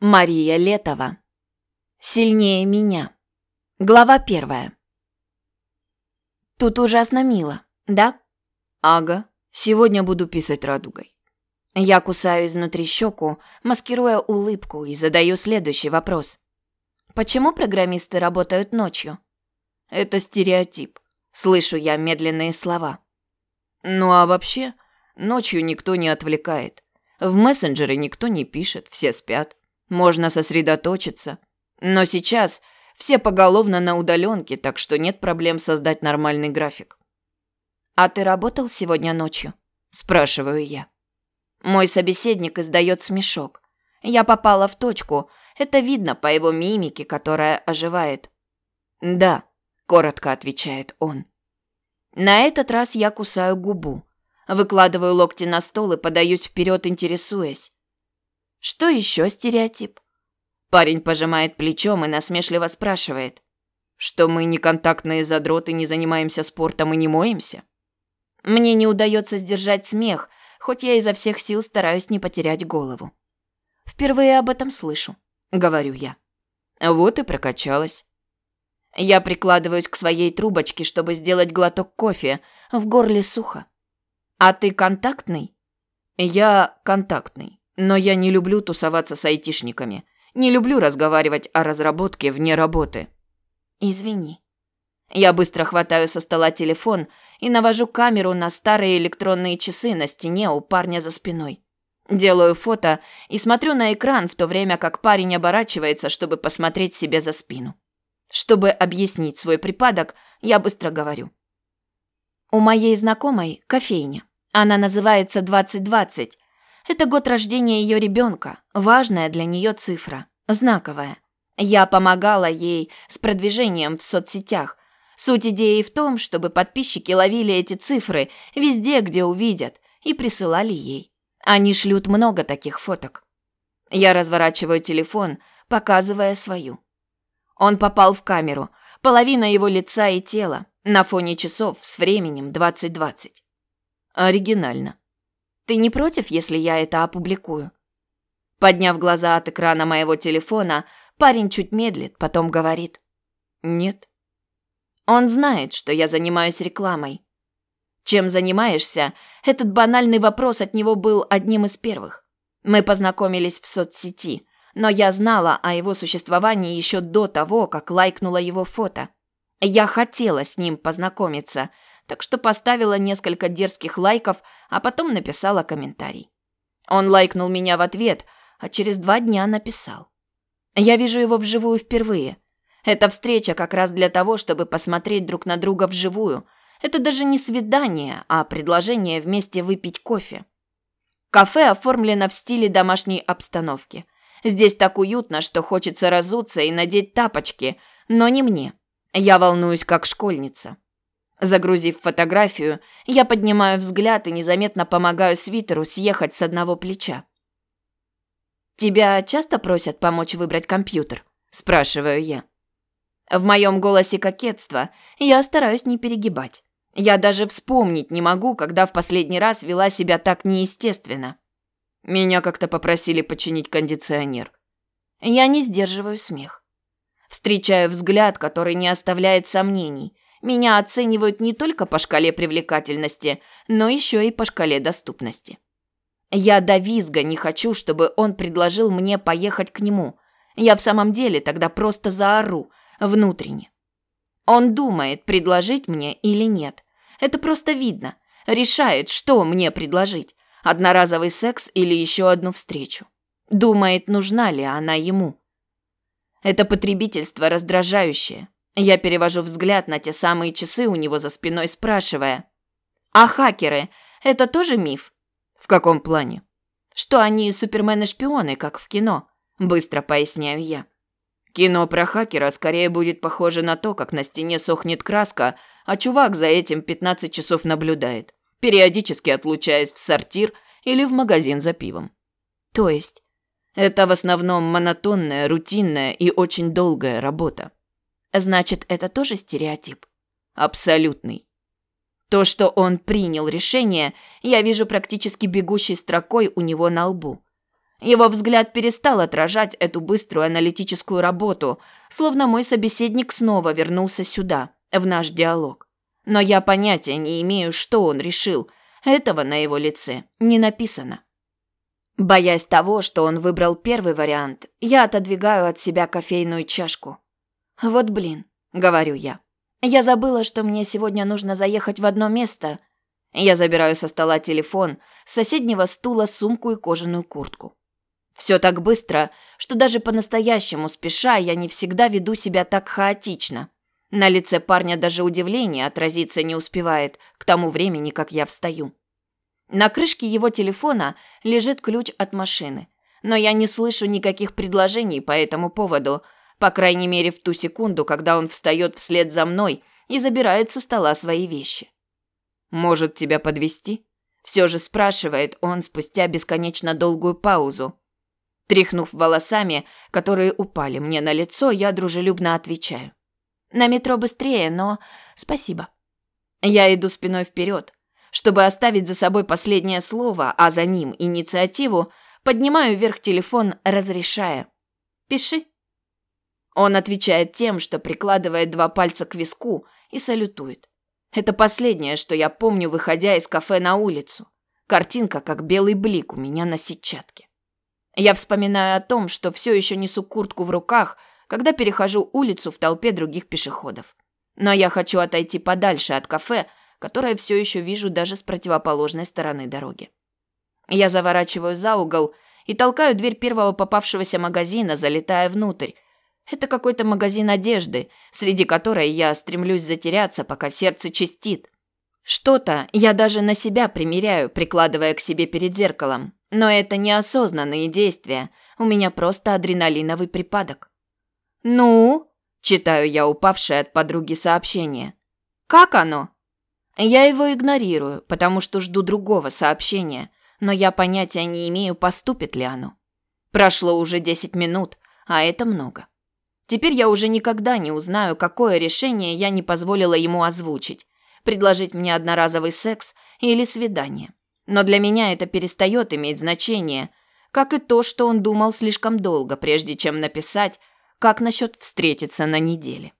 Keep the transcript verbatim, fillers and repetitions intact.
Мария Летова. Сильнее меня. Глава первая. Тут ужасно мило, да? Ага, сегодня буду писать радугой. Я кусаю изнутри щеку, маскируя улыбку, и задаю следующий вопрос. Почему программисты работают ночью? Это стереотип. Слышу я медленные слова. Ну а вообще, ночью никто не отвлекает. В мессенджеры никто не пишет, все спят. Можно сосредоточиться. Но сейчас все поголовно на удаленке, так что нет проблем создать нормальный график. «А ты работал сегодня ночью?» – спрашиваю я. Мой собеседник издает смешок. Я попала в точку. Это видно по его мимике, которая оживает. «Да», – коротко отвечает он. На этот раз я кусаю губу. Выкладываю локти на стол и подаюсь вперед, интересуясь. Что еще стереотип? Парень пожимает плечом и насмешливо спрашивает. Что мы не контактные задроты, не занимаемся спортом и не моемся? Мне не удается сдержать смех, хоть я изо всех сил стараюсь не потерять голову. Впервые об этом слышу, говорю я. Вот и прокачалась. Я прикладываюсь к своей трубочке, чтобы сделать глоток кофе. В горле сухо. А ты контактный? Я контактный. Но я не люблю тусоваться с айтишниками. Не люблю разговаривать о разработке вне работы. Извини. Я быстро хватаю со стола телефон и навожу камеру на старые электронные часы на стене у парня за спиной. Делаю фото и смотрю на экран, в то время как парень оборачивается, чтобы посмотреть себе за спину. Чтобы объяснить свой припадок, я быстро говорю. У моей знакомой кофейня. Она называется двадцать двадцать. Это год рождения ее ребенка, важная для нее цифра, знаковая. Я помогала ей с продвижением в соцсетях. Суть идеи в том, чтобы подписчики ловили эти цифры везде, где увидят, и присылали ей. Они шлют много таких фоток. Я разворачиваю телефон, показывая свою. Он попал в камеру, половина его лица и тела, на фоне часов с временем двадцать двадцать. Оригинально. Ты не против, если я это опубликую? Подняв глаза от экрана моего телефона, парень чуть медлит, потом говорит. Нет. Он знает, что я занимаюсь рекламой. Чем занимаешься? Этот банальный вопрос от него был одним из первых. Мы познакомились в соцсети, но я знала о его существовании еще до того, как лайкнула его фото. Я хотела с ним познакомиться, так что поставила несколько дерзких лайков, а потом написала комментарий. Он лайкнул меня в ответ, а через два дня написал. Я вижу его вживую впервые. Эта встреча как раз для того, чтобы посмотреть друг на друга вживую. Это даже не свидание, а предложение вместе выпить кофе. Кафе оформлено в стиле домашней обстановки. Здесь так уютно, что хочется разуться и надеть тапочки, но не мне. Я волнуюсь как школьница. Загрузив фотографию, я поднимаю взгляд и незаметно помогаю свитеру съехать с одного плеча. «Тебя часто просят помочь выбрать компьютер?» – спрашиваю я. В моем голосе кокетство, я стараюсь не перегибать. Я даже вспомнить не могу, когда в последний раз вела себя так неестественно. Меня как-то попросили починить кондиционер. Я не сдерживаю смех. Встречаю взгляд, который не оставляет сомнений. Меня оценивают не только по шкале привлекательности, но еще и по шкале доступности. Я до визга не хочу, чтобы он предложил мне поехать к нему. Я в самом деле тогда просто заору, внутренне. Он думает, предложить мне или нет. Это просто видно. Решает, что мне предложить. Одноразовый секс или еще одну встречу. Думает, нужна ли она ему. Это потребительство раздражающее. Я перевожу взгляд на те самые часы у него за спиной, спрашивая. А хакеры – это тоже миф? В каком плане? Что они супермены-шпионы, как в кино. Быстро поясняю я. Кино про хакера скорее будет похоже на то, как на стене сохнет краска, а чувак за этим пятнадцать часов наблюдает, периодически отлучаясь в сортир или в магазин за пивом. То есть? Это в основном монотонная, рутинная и очень долгая работа. Значит, это тоже стереотип? Абсолютный. То, что он принял решение, я вижу практически бегущей строкой у него на лбу. Его взгляд перестал отражать эту быструю аналитическую работу, словно мой собеседник снова вернулся сюда, в наш диалог. Но я понятия не имею, что он решил. Этого на его лице не написано. Боясь того, что он выбрал первый вариант, я отодвигаю от себя кофейную чашку. «Вот блин», — говорю я. «Я забыла, что мне сегодня нужно заехать в одно место». Я забираю со стола телефон, с соседнего стула сумку и кожаную куртку. Все так быстро, что даже по-настоящему спеша я не всегда веду себя так хаотично. На лице парня даже удивление отразиться не успевает к тому времени, как я встаю. На крышке его телефона лежит ключ от машины, но я не слышу никаких предложений по этому поводу, по крайней мере в ту секунду, когда он встает вслед за мной и забирает со стола свои вещи. «Может, тебя подвезти?» – все же спрашивает он спустя бесконечно долгую паузу. Тряхнув волосами, которые упали мне на лицо, я дружелюбно отвечаю. «На метро быстрее, но спасибо». Я иду спиной вперед. Чтобы оставить за собой последнее слово, а за ним инициативу, поднимаю вверх телефон, разрешая. «Пиши». Он отвечает тем, что прикладывает два пальца к виску и салютует. Это последнее, что я помню, выходя из кафе на улицу. Картинка, как белый блик у меня на сетчатке. Я вспоминаю о том, что все еще несу куртку в руках, когда перехожу улицу в толпе других пешеходов. Но я хочу отойти подальше от кафе, которое все еще вижу даже с противоположной стороны дороги. Я заворачиваю за угол и толкаю дверь первого попавшегося магазина, залетая внутрь. Это какой-то магазин одежды, среди которой я стремлюсь затеряться, пока сердце чистит. Что-то я даже на себя примеряю, прикладывая к себе перед зеркалом. Но это неосознанные действия, у меня просто адреналиновый припадок. «Ну?» – читаю я упавшее от подруги сообщение. «Как оно?» Я его игнорирую, потому что жду другого сообщения, но я понятия не имею, поступит ли оно. Прошло уже десять минут, а это много. Теперь я уже никогда не узнаю, какое решение я не позволила ему озвучить. Предложить мне одноразовый секс или свидание. Но для меня это перестает иметь значение, как и то, что он думал слишком долго, прежде чем написать, как насчет встретиться на неделе.